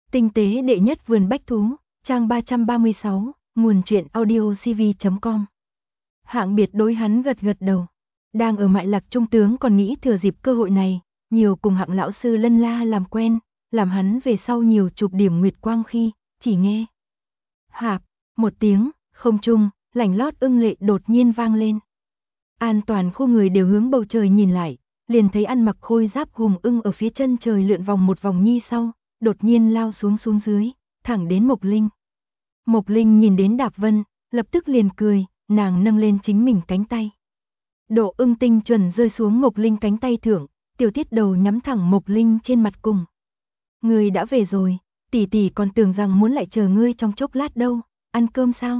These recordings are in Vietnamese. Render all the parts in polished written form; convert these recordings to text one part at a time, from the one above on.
Tinh tế đệ nhất vườn bách thú, trang 336, nguồn truyện audiocv.com. Hạng Biệt đối hắn gật gật đầu. Đang ở Mại Lạc trung tướng còn nghĩ thừa dịp cơ hội này, nhiều cùng Hạng lão sư lân la làm quen, làm hắn về sau nhiều chụp điểm nguyệt quang khi, chỉ nghe. Hạp, một tiếng, không trung, lảnh lót ưng lệ đột nhiên vang lên. An toàn khu người đều hướng bầu trời nhìn lại, liền thấy ăn mặc khôi giáp hùng ưng ở phía chân trời lượn vòng một vòng nhi sau, đột nhiên lao xuống dưới, thẳng đến Mộc Linh. Mộc Linh nhìn đến Đạp Vân, lập tức liền cười, nàng nâng lên chính mình cánh tay. Độ ưng tinh chuẩn rơi xuống Mộc Linh cánh tay thượng, Tiểu Tiết đầu nhắm thẳng Mộc Linh trên mặt cùng. Ngươi đã về rồi, tỷ tỷ còn tưởng rằng muốn lại chờ ngươi trong chốc lát đâu, ăn cơm sao?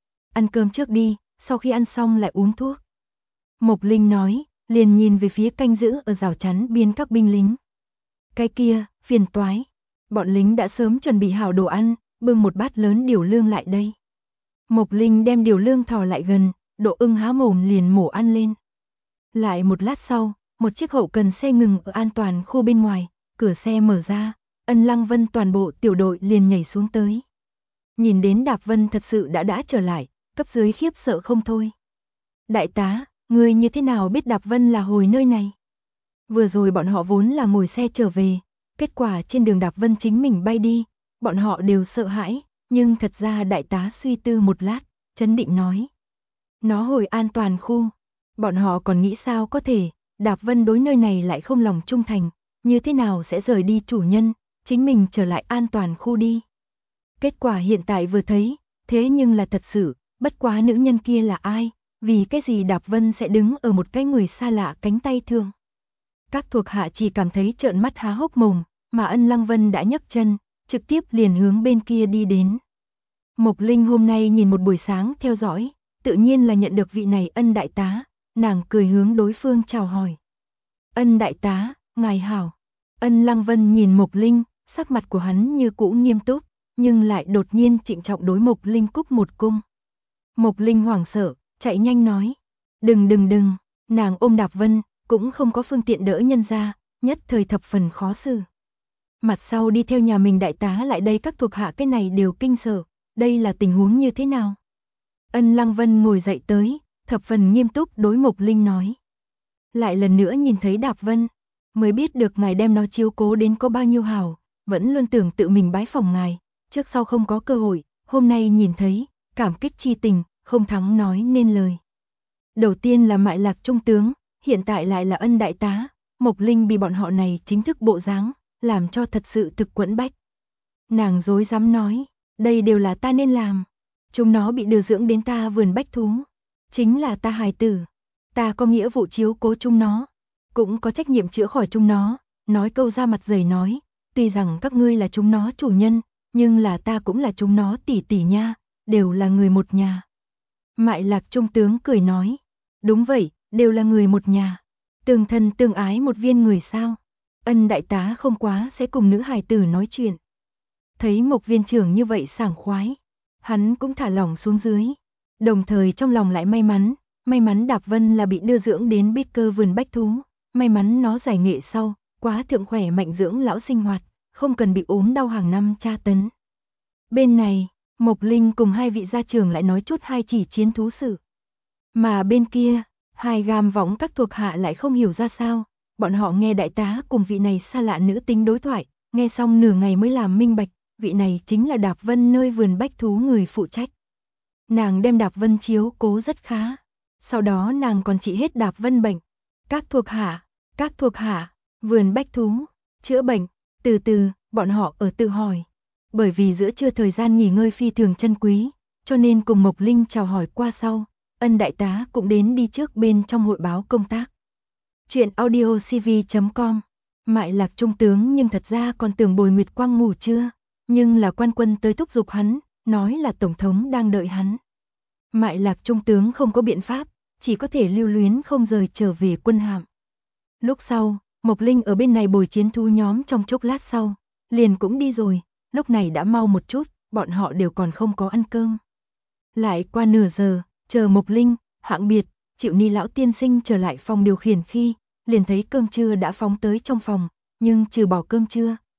Ăn cơm trước đi, sau khi ăn xong lại uống thuốc. Mộc Linh nói, liền nhìn về phía canh giữ ở rào chắn biên các binh lính. Cái kia, phiền toái. Bọn lính đã sớm chuẩn bị hảo đồ ăn, bưng một bát lớn điểu lương lại đây. Mộc Linh đem điểu lương thò lại gần, Độ ưng há mồm liền mổ ăn lên. Lại một lát sau, một chiếc hậu cần xe ngừng ở an toàn khu bên ngoài, cửa xe mở ra, Ân Lăng Vân toàn bộ tiểu đội liền nhảy xuống tới. Nhìn đến Đạp Vân thật sự đã trở lại, cấp dưới khiếp sợ không thôi. Đại tá, ngươi như thế nào biết Đạp Vân là hồi nơi này? Vừa rồi bọn họ vốn là ngồi xe trở về, kết quả trên đường Đạp Vân chính mình bay đi, bọn họ đều sợ hãi, nhưng thật ra đại tá suy tư một lát, chấn định nói. Nó hồi an toàn khu, bọn họ còn nghĩ sao có thể, Đạp Vân đối nơi này lại không lòng trung thành, như thế nào sẽ rời đi chủ nhân, chính mình trở lại an toàn khu đi. Kết quả hiện tại vừa thấy, thế nhưng là thật sự, bất quá nữ nhân kia là ai, vì cái gì Đạp Vân sẽ đứng ở một cái người xa lạ cánh tay thương. Các thuộc hạ chỉ cảm thấy trợn mắt há hốc mồm, mà Ân Lăng Vân đã nhấc chân, trực tiếp liền hướng bên kia đi đến. Mộc Linh hôm nay nhìn một buổi sáng theo dõi, tự nhiên là nhận được vị này Ân đại tá, nàng cười hướng đối phương chào hỏi. Ân đại tá, ngài hảo. Ân Lăng Vân nhìn Mộc Linh, sắc mặt của hắn như cũ nghiêm túc, nhưng lại đột nhiên trịnh trọng đối Mộc Linh cúc một cung. Mộc Linh hoảng sợ, chạy nhanh nói, đừng, nàng ôm Đạp Vân, cũng không có phương tiện đỡ nhân ra, nhất thời thập phần khó xử. Mặt sau đi theo nhà mình đại tá lại đây các thuộc hạ cái này đều kinh sợ, đây là tình huống như thế nào? Ân Lăng Vân ngồi dậy tới, thập phần nghiêm túc đối Mộc Linh nói. Lại lần nữa nhìn thấy Đạp Vân, mới biết được ngài đem nó chiếu cố đến có bao nhiêu hảo, vẫn luôn tưởng tự mình bái phỏng ngài, trước sau không có cơ hội, hôm nay nhìn thấy, cảm kích chi tình, không thắng nói nên lời. Đầu tiên là Mại Lạc trung tướng, hiện tại lại là Ân đại tá, Mộc Linh bị bọn họ này chính thức bộ dáng, làm cho thật sự thực quẫn bách. Nàng dối dám nói, đây đều là ta nên làm, chúng nó bị đưa dưỡng đến ta vườn bách thú, chính là ta hài tử, ta có nghĩa vụ chiếu cố chúng nó, cũng có trách nhiệm chữa khỏi chúng nó, nói câu ra mặt dày nói, tuy rằng các ngươi là chúng nó chủ nhân, nhưng là ta cũng là chúng nó tỷ tỷ nha, đều là người một nhà. Mại Lạc trung tướng cười nói, đúng vậy, đều là người một nhà, tương thân tương ái một viên người sao. Ân đại tá không quá sẽ cùng nữ hài tử nói chuyện. Thấy Mộc viên trưởng như vậy sảng khoái, hắn cũng thả lỏng xuống dưới, đồng thời trong lòng lại may mắn Đạp Vân là bị đưa dưỡng đến Bích Cơ vườn bách thú, may mắn nó giải nghệ sau, quá thượng khỏe mạnh dưỡng lão sinh hoạt, không cần bị ốm đau hàng năm tra tấn. Bên này, Mộc Linh cùng hai vị gia trưởng lại nói chút hai chỉ chiến thú sự. Mà bên kia, hai gam võng các thuộc hạ lại không hiểu ra sao, bọn họ nghe đại tá cùng vị này xa lạ nữ tính đối thoại, nghe xong nửa ngày mới làm minh bạch, vị này chính là Đạp Vân nơi vườn bách thú người phụ trách. Nàng đem Đạp Vân chiếu cố rất khá, sau đó nàng còn trị hết Đạp Vân bệnh. Các thuộc hạ, vườn bách thú, chữa bệnh, từ từ, bọn họ ở tự hỏi. Bởi vì giữa trưa thời gian nghỉ ngơi phi thường chân quý, cho nên cùng Mộc Linh chào hỏi qua sau, Ân đại tá cũng đến đi trước bên trong hội báo công tác. Chuyện audiocv.com. Mại Lạc trung tướng nhưng thật ra còn tưởng Bồi Nguyệt Quang ngủ chưa, nhưng là quan quân tới thúc giục hắn, nói là tổng thống đang đợi hắn. Mại Lạc trung tướng không có biện pháp, chỉ có thể lưu luyến không rời trở về quân hạm. Lúc sau, Mộc Linh ở bên này bồi chiến thú nhóm trong chốc lát sau, liền cũng đi rồi, lúc này đã mau một chút, bọn họ đều còn không có ăn cơm. Lại qua nửa giờ, chờ Mộc Linh, Hạng Biệt, Triệu Ni lão tiên sinh trở lại phòng điều khiển khi, liền thấy cơm trưa đã phóng tới trong phòng, nhưng trừ bỏ cơm trưa,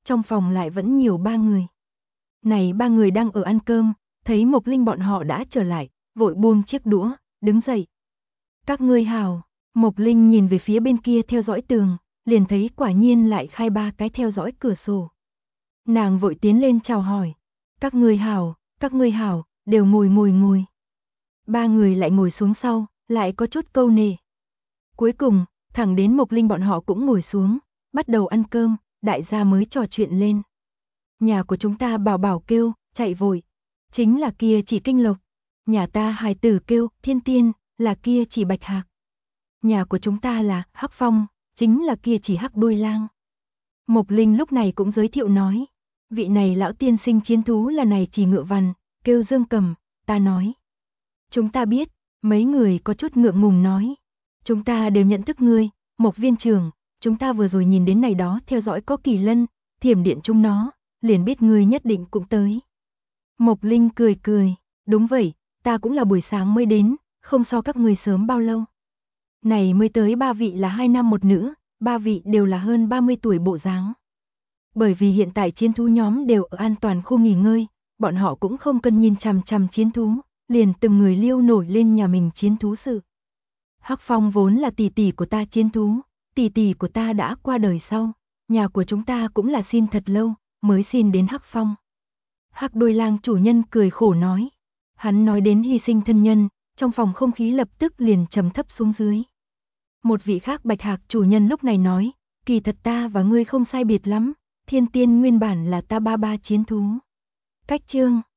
trong phòng lại vẫn nhiều 3 người. Này 3 người đang ở ăn cơm, thấy Mộc Linh bọn họ đã trở lại, vội buông chiếc đũa, đứng dậy. Các ngươi hào, Mộc Linh nhìn về phía bên kia theo dõi tường, liền thấy quả nhiên lại khai 3 cái theo dõi cửa sổ. Nàng vội tiến lên chào hỏi. Các ngươi hào, đều ngồi. 3 người lại ngồi xuống sau, lại có chút câu nề. Cuối cùng, thẳng đến Mộc Linh bọn họ cũng ngồi xuống, bắt đầu ăn cơm, đại gia mới trò chuyện lên. Nhà của chúng ta Bảo Bảo kêu, chạy vội, chính là kia chỉ Kinh Lộc. Nhà ta hài tử kêu, Thiên Tiên, là kia chỉ Bạch Hạc. Nhà của chúng ta là Hắc Phong, chính là kia chỉ Hắc Đuôi Lang. Mộc Linh lúc này cũng giới thiệu nói, vị này lão tiên sinh chiến thú là này chỉ ngựa vằn, kêu Dương Cầm, ta nói. Chúng ta biết, mấy người có chút ngượng ngùng nói. Chúng ta đều nhận thức ngươi, Mộc viên trưởng, chúng ta vừa rồi nhìn đến này đó theo dõi có Kỳ Lân, Thiểm Điện chúng nó, liền biết ngươi nhất định cũng tới. Mộc Linh cười, đúng vậy, ta cũng là buổi sáng mới đến, không so các ngươi sớm bao lâu. Này mới tới 3 vị là 2 nam 1 nữ, 3 vị đều là hơn 30 tuổi bộ dáng. Bởi vì hiện tại chiến thú nhóm đều ở an toàn khu nghỉ ngơi, bọn họ cũng không cần nhìn chằm chằm chiến thú, liền từng người liêu nổi lên nhà mình chiến thú sự. Hắc Phong vốn là tỷ tỷ của ta chiến thú, tỷ tỷ của ta đã qua đời sau, nhà của chúng ta cũng là xin thật lâu, mới xin đến Hắc Phong. Hắc Đuôi Lang chủ nhân cười khổ nói. Hắn nói đến hy sinh thân nhân, trong phòng không khí lập tức liền trầm thấp xuống dưới. Một vị khác Bạch Hạc chủ nhân lúc này nói, kỳ thật ta và ngươi không sai biệt lắm, Thiên Tiên nguyên bản là ta ba chiến thú. Cách chương